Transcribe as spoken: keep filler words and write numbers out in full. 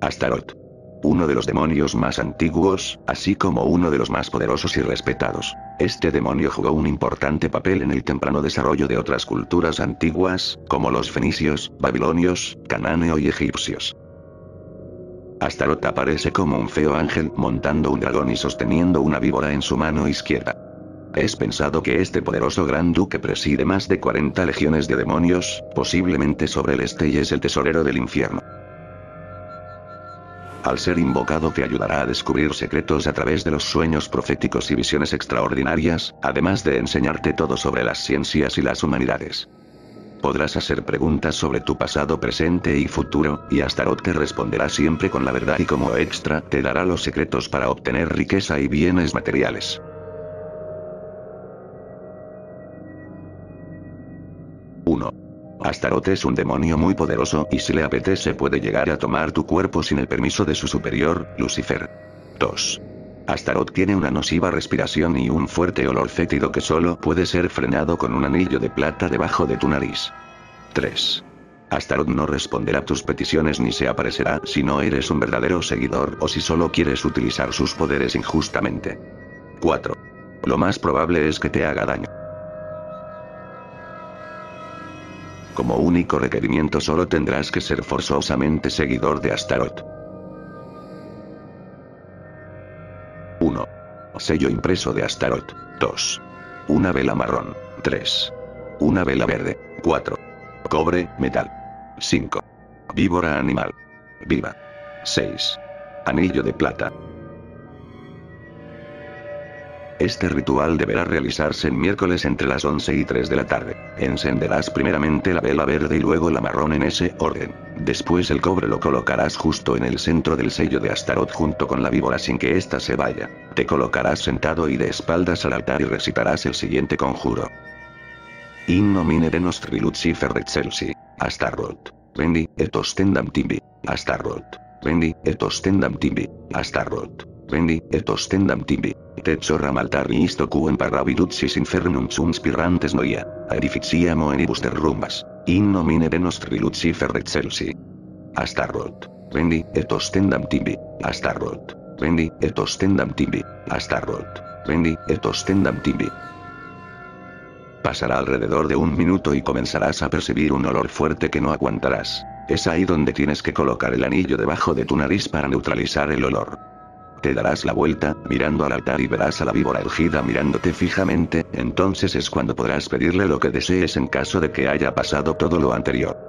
Astaroth. Uno de los demonios más antiguos, así como uno de los más poderosos y respetados. Este demonio jugó un importante papel en el temprano desarrollo de otras culturas antiguas, como los fenicios, babilonios, canáneo y egipcios. Astaroth aparece como un feo ángel montando un dragón y sosteniendo una víbora en su mano izquierda. Es pensado que este poderoso gran duque preside más de cuarenta legiones de demonios, posiblemente sobre el este, y es el tesorero del infierno. Al ser invocado te ayudará a descubrir secretos a través de los sueños proféticos y visiones extraordinarias, además de enseñarte todo sobre las ciencias y las humanidades. Podrás hacer preguntas sobre tu pasado, presente y futuro, y Astaroth te responderá siempre con la verdad y como extra te dará los secretos para obtener riqueza y bienes materiales. uno. Astaroth es un demonio muy poderoso y si le apetece puede llegar a tomar tu cuerpo sin el permiso de su superior, Lucifer. dos. Astaroth tiene una nociva respiración y un fuerte olor fétido que solo puede ser frenado con un anillo de plata debajo de tu nariz. tres. Astaroth no responderá tus peticiones ni se aparecerá si no eres un verdadero seguidor o si solo quieres utilizar sus poderes injustamente. cuatro. Lo más probable es que te haga daño. Como único requerimiento solo tendrás que ser forzosamente seguidor de Astaroth. uno. Sello impreso de Astaroth. dos. Una vela marrón. tres. Una vela verde. cuatro. Cobre, metal. cinco. Víbora animal. Viva. seis. Anillo de plata. Este ritual deberá realizarse el miércoles entre las once y tres de la tarde. Encenderás primeramente la vela verde y luego la marrón en ese orden. Después el cobre lo colocarás justo en el centro del sello de Astaroth junto con la víbora sin que ésta se vaya. Te colocarás sentado y de espaldas al altar y recitarás el siguiente conjuro. In nomine de nostri Lucifer excelsi, Astaroth, rendi, et ostendam tibi, Astaroth, rendi, et ostendam tibi, Astaroth, rendi, et ostendam tibi. Tetsoram altarri isto quem parravitutsis infernum sunspirantes noia, aedificiamo enibus terrumbas, in nomine de nostri Lucifer excelsi. Astaroth, rendi, et ostendam tibi, Astaroth, rendi, et ostendam tibi, Astaroth, rendi, et ostendam tibi. Pasará alrededor de un minuto y comenzarás a percibir un olor fuerte que no aguantarás. Es ahí donde tienes que colocar el anillo debajo de tu nariz para neutralizar el olor. Te darás la vuelta, mirando al altar y verás a la víbora ergida mirándote fijamente, entonces es cuando podrás pedirle lo que desees en caso de que haya pasado todo lo anterior.